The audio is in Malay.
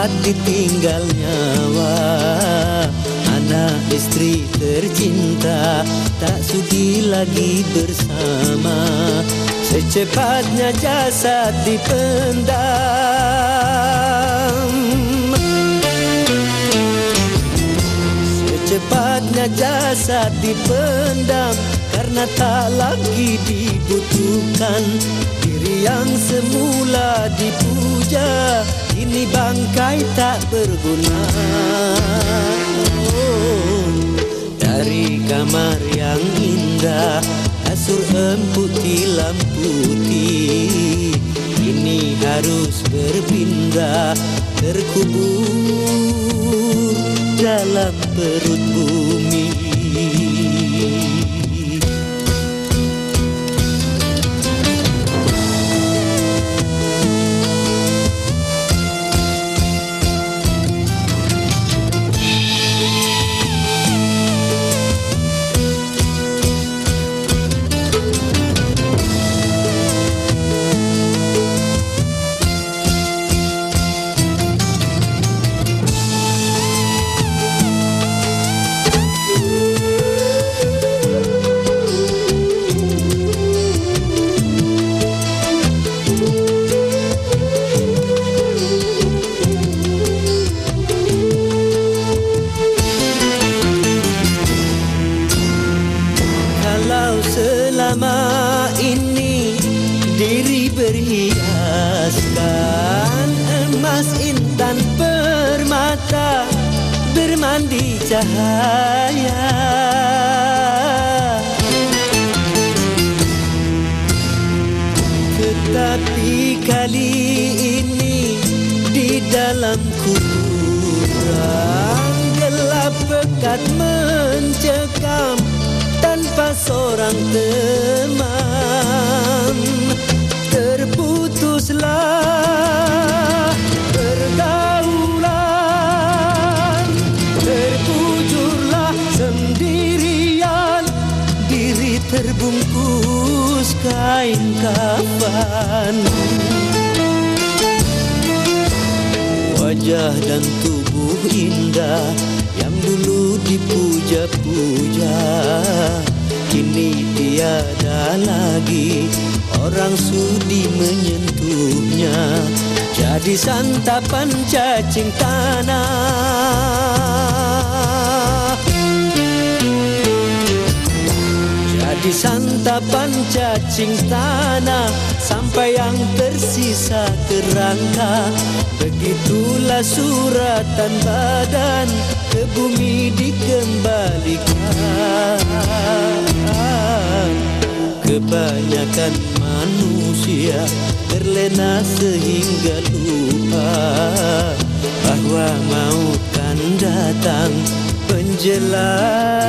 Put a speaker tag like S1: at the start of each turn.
S1: saat ditinggal nyawa. Anak istri tercinta tak sudi lagi bersama. Secepatnya jasad dipendam. Secepatnya jasad dipendam karena tak lagi dibutuhkan. Diri yang semula dipuja kini bangkai tak berguna. Dari kamar yang indah, kasur empuk tilam putih, kini harus berpindah, terkubur dalam perut bumi. Selama ini diri berhiaskan emas intan permata bermandi cahaya. Tetapi kali ini di dalam kuburan gelap pekat mencekam tanpa seorang teman. Terputuslah pergaulan, terkujurlah sendirian, diri terbungkus kain kafan. Wajah dan tubuh indah yang dulu dipuja-puja kini tiada lagi orang sudi menyentuhnya. Jadi santapan cacing tanah, jadi santapan cacing tanah sampai yang tersisa kerangka. Begitulah suratan badan ke bumi dikembalikan. Kebanyakan manusia terlena sehingga lupa bahwa maut kan datang menjelang